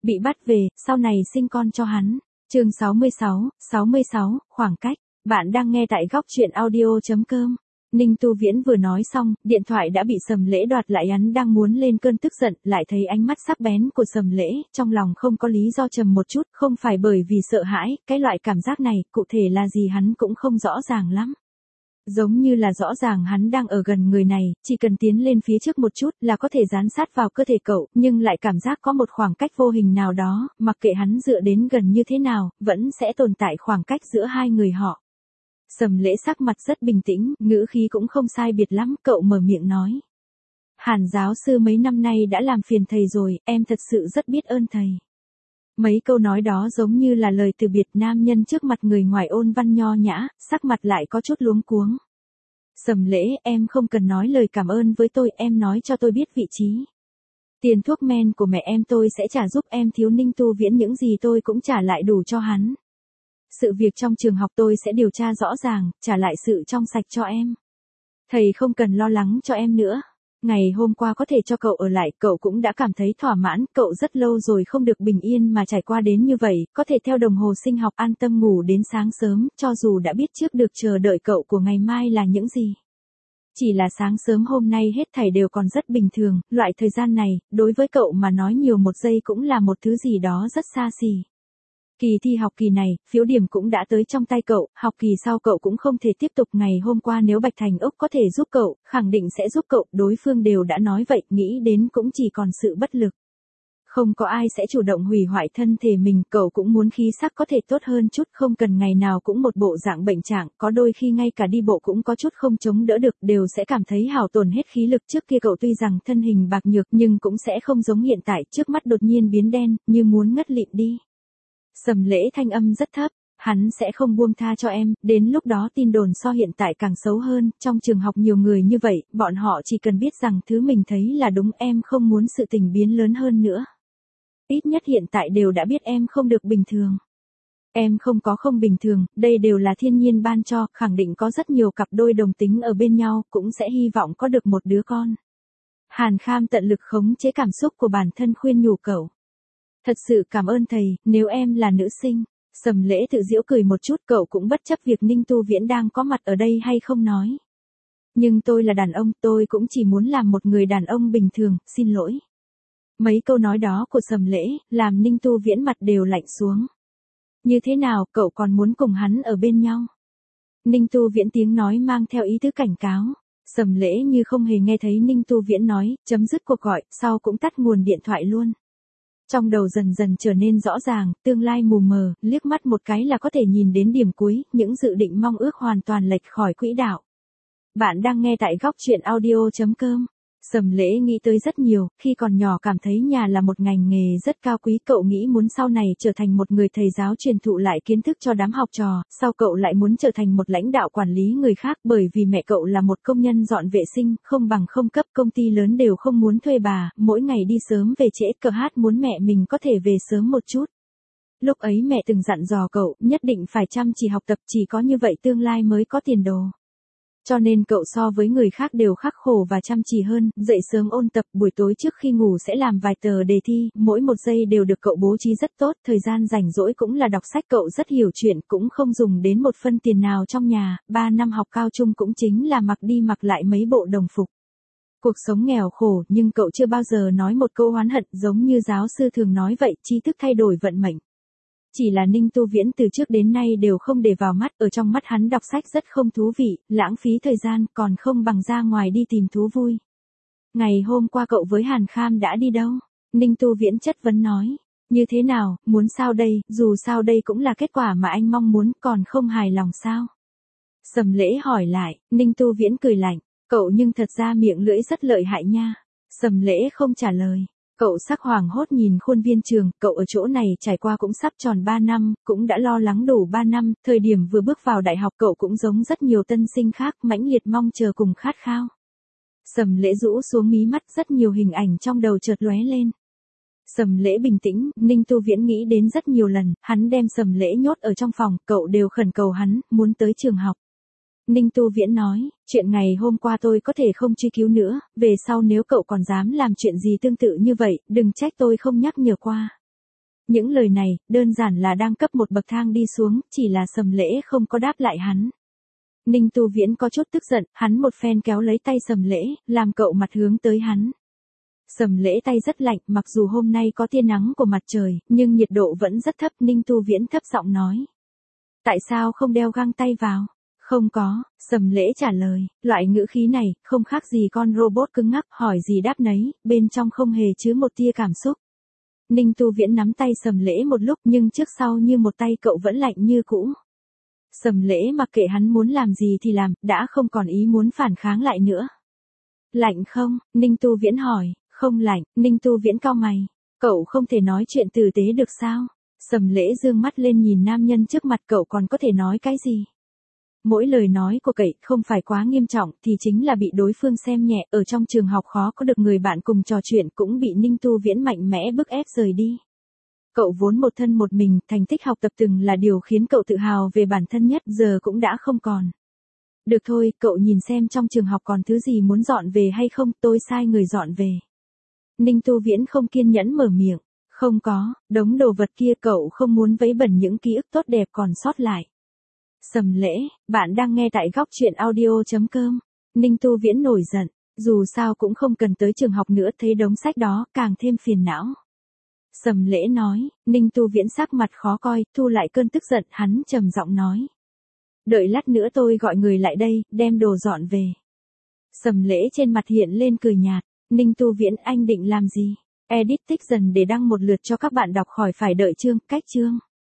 Bị bắt về, sau này sinh con cho hắn. Chương 66, khoảng cách. Bạn đang nghe tại góc truyện audio.com. Ninh Tu Viễn vừa nói xong, điện thoại đã bị Sầm Lễ đoạt lại. Hắn đang muốn lên cơn tức giận, lại thấy ánh mắt sắc bén của Sầm Lễ, trong lòng không có lý do trầm một chút, không phải bởi vì sợ hãi, cái loại cảm giác này, cụ thể là gì hắn cũng không rõ ràng lắm. Giống như là rõ ràng hắn đang ở gần người này, chỉ cần tiến lên phía trước một chút là có thể dán sát vào cơ thể cậu, nhưng lại cảm giác có một khoảng cách vô hình nào đó, mặc kệ hắn dựa đến gần như thế nào, vẫn sẽ tồn tại khoảng cách giữa hai người họ. Sầm Lễ sắc mặt rất bình tĩnh, ngữ khí cũng không sai biệt lắm, cậu mở miệng nói. Hàn giáo sư mấy năm nay đã làm phiền thầy rồi, em thật sự rất biết ơn thầy. Mấy câu nói đó giống như là lời từ biệt. Nam nhân trước mặt người ngoài ôn văn nho nhã, sắc mặt lại có chút luống cuống. Sầm Lễ, em không cần nói lời cảm ơn với tôi, em nói cho tôi biết vị trí. Tiền thuốc men của mẹ em tôi sẽ trả giúp em, thiếu Ninh Tu Viễn những gì tôi cũng trả lại đủ cho hắn. Sự việc trong trường học tôi sẽ điều tra rõ ràng, trả lại sự trong sạch cho em. Thầy không cần lo lắng cho em nữa. Ngày hôm qua có thể cho cậu ở lại, cậu cũng đã cảm thấy thỏa mãn, cậu rất lâu rồi không được bình yên mà trải qua đến như vậy, có thể theo đồng hồ sinh học an tâm ngủ đến sáng sớm, cho dù đã biết trước được chờ đợi cậu của ngày mai là những gì. Chỉ là sáng sớm hôm nay hết thảy đều còn rất bình thường, loại thời gian này, đối với cậu mà nói nhiều một giây cũng là một thứ gì đó rất xa xỉ. Kỳ thi học kỳ này, phiếu điểm cũng đã tới trong tay cậu, học kỳ sau cậu cũng không thể tiếp tục. Ngày hôm qua nếu Bạch Thành Ốc có thể giúp cậu, khẳng định sẽ giúp cậu, đối phương đều đã nói vậy, nghĩ đến cũng chỉ còn sự bất lực. Không có ai sẽ chủ động hủy hoại thân thể mình, cậu cũng muốn khí sắc có thể tốt hơn chút, không cần ngày nào cũng một bộ dạng bệnh trạng, có đôi khi ngay cả đi bộ cũng có chút không chống đỡ được, đều sẽ cảm thấy hao tổn hết khí lực. Trước kia cậu tuy rằng thân hình bạc nhược nhưng cũng sẽ không giống hiện tại, trước mắt đột nhiên biến đen, như muốn ngất lịm đi. Sầm Lễ thanh âm rất thấp, hắn sẽ không buông tha cho em, đến lúc đó tin đồn so hiện tại càng xấu hơn, trong trường học nhiều người như vậy, bọn họ chỉ cần biết rằng thứ mình thấy là đúng, em không muốn sự tình biến lớn hơn nữa. Ít nhất hiện tại đều đã biết em không được bình thường. Em không có không bình thường, đây đều là thiên nhiên ban cho, khẳng định có rất nhiều cặp đôi đồng tính ở bên nhau, cũng sẽ hy vọng có được một đứa con. Hàn Kham tận lực khống chế cảm xúc của bản thân khuyên nhủ cậu. Thật sự cảm ơn thầy, nếu em là nữ sinh. Sầm Lễ tự giễu cười một chút, cậu cũng bất chấp việc Ninh Tu Viễn đang có mặt ở đây hay không nói. Nhưng tôi là đàn ông, tôi cũng chỉ muốn làm một người đàn ông bình thường, xin lỗi. Mấy câu nói đó của Sầm Lễ, làm Ninh Tu Viễn mặt đều lạnh xuống. Như thế nào, cậu còn muốn cùng hắn ở bên nhau? Ninh Tu Viễn tiếng nói mang theo ý tứ cảnh cáo. Sầm Lễ như không hề nghe thấy Ninh Tu Viễn nói, chấm dứt cuộc gọi, sau cũng tắt nguồn điện thoại luôn. Trong đầu dần dần trở nên rõ ràng, tương lai mù mờ, liếc mắt một cái là có thể nhìn đến điểm cuối, những dự định mong ước hoàn toàn lệch khỏi quỹ đạo. Bạn đang nghe tại góc truyện audio.com. Sầm Lễ nghĩ tới rất nhiều, khi còn nhỏ cảm thấy nhà là một ngành nghề rất cao quý, cậu nghĩ muốn sau này trở thành một người thầy giáo truyền thụ lại kiến thức cho đám học trò, sau cậu lại muốn trở thành một lãnh đạo quản lý người khác, bởi vì mẹ cậu là một công nhân dọn vệ sinh, không bằng không cấp, công ty lớn đều không muốn thuê bà, mỗi ngày đi sớm về trễ, cờ hát muốn mẹ mình có thể về sớm một chút. Lúc ấy mẹ từng dặn dò cậu, nhất định phải chăm chỉ học tập, chỉ có như vậy tương lai mới có tiền đồ. Cho nên cậu so với người khác đều khắc khổ và chăm chỉ hơn, dậy sớm ôn tập, buổi tối trước khi ngủ sẽ làm vài tờ đề thi, mỗi một giây đều được cậu bố trí rất tốt, thời gian rảnh rỗi cũng là đọc sách, cậu rất hiểu chuyện, cũng không dùng đến một phân tiền nào trong nhà, 3 năm học cao trung cũng chính là mặc đi mặc lại mấy bộ đồng phục. Cuộc sống nghèo khổ, nhưng cậu chưa bao giờ nói một câu oán hận, giống như giáo sư thường nói vậy, tri thức thay đổi vận mệnh. Chỉ là Ninh Tu Viễn từ trước đến nay đều không để vào mắt, ở trong mắt hắn đọc sách rất không thú vị, lãng phí thời gian, còn không bằng ra ngoài đi tìm thú vui. Ngày hôm qua cậu với Hàn Kham đã đi đâu? Ninh Tu Viễn chất vấn nói. Như thế nào, muốn sao đây, dù sao đây cũng là kết quả mà anh mong muốn, còn không hài lòng sao? Sầm Lễ hỏi lại, Ninh Tu Viễn cười lạnh, cậu nhưng thật ra miệng lưỡi rất lợi hại nha. Sầm Lễ không trả lời. Cậu sắc hoảng hốt nhìn khuôn viên trường, cậu ở chỗ này trải qua cũng sắp tròn 3 năm, cũng đã lo lắng đủ 3 năm, thời điểm vừa bước vào đại học cậu cũng giống rất nhiều tân sinh khác, mãnh liệt mong chờ cùng khát khao. Sầm Lễ rũ xuống mí mắt, rất nhiều hình ảnh trong đầu chợt lóe lên. Sầm Lễ bình tĩnh, Ninh Tu Viễn nghĩ đến rất nhiều lần, hắn đem Sầm Lễ nhốt ở trong phòng, cậu đều khẩn cầu hắn, muốn tới trường học. Ninh Tu Viễn nói, chuyện ngày hôm qua tôi có thể không truy cứu nữa, về sau nếu cậu còn dám làm chuyện gì tương tự như vậy, đừng trách tôi không nhắc nhở qua. Những lời này, đơn giản là đang cấp một bậc thang đi xuống, chỉ là Sầm Lễ không có đáp lại hắn. Ninh Tu Viễn có chút tức giận, hắn một phen kéo lấy tay Sầm Lễ, làm cậu mặt hướng tới hắn. Sầm Lễ tay rất lạnh, mặc dù hôm nay có tia nắng của mặt trời, nhưng nhiệt độ vẫn rất thấp. Ninh Tu Viễn thấp giọng nói. Tại sao không đeo găng tay vào? Không có, Sầm Lễ trả lời, loại ngữ khí này, không khác gì con robot cứng ngắc, hỏi gì đáp nấy, bên trong không hề chứa một tia cảm xúc. Ninh Tu Viễn nắm tay Sầm Lễ một lúc nhưng trước sau như một tay cậu vẫn lạnh như cũ. Sầm Lễ mặc kệ hắn muốn làm gì thì làm, đã không còn ý muốn phản kháng lại nữa. Lạnh không? Ninh Tu Viễn hỏi. Không lạnh. Ninh Tu Viễn cau mày. Cậu không thể nói chuyện tử tế được sao? Sầm Lễ dương mắt lên nhìn nam nhân trước mặt, cậu còn có thể nói cái gì? Mỗi lời nói của cậu không phải quá nghiêm trọng thì chính là bị đối phương xem nhẹ, ở trong trường học khó có được người bạn cùng trò chuyện, cũng bị Ninh Tu Viễn mạnh mẽ bức ép rời đi. Cậu vốn một thân một mình, thành tích học tập từng là điều khiến cậu tự hào về bản thân nhất, giờ cũng đã không còn. Được thôi, cậu nhìn xem trong trường học còn thứ gì muốn dọn về hay không, tôi sai người dọn về. Ninh Tu Viễn không kiên nhẫn mở miệng. Không có, đống đồ vật kia cậu không muốn vấy bẩn những ký ức tốt đẹp còn sót lại. Sầm Lễ, bạn đang nghe tại góc truyện audio.com. Ninh Tu Viễn nổi giận, dù sao cũng không cần tới trường học nữa, thấy đống sách đó càng thêm phiền não. Sầm Lễ nói. Ninh Tu Viễn sắc mặt khó coi, thu lại cơn tức giận, hắn trầm giọng nói. Đợi lát nữa tôi gọi người lại đây, đem đồ dọn về. Sầm Lễ trên mặt hiện lên cười nhạt. Ninh Tu Viễn, anh định làm gì? Edit tích dần để đăng một lượt cho các bạn đọc, khỏi phải đợi chương, cách chương.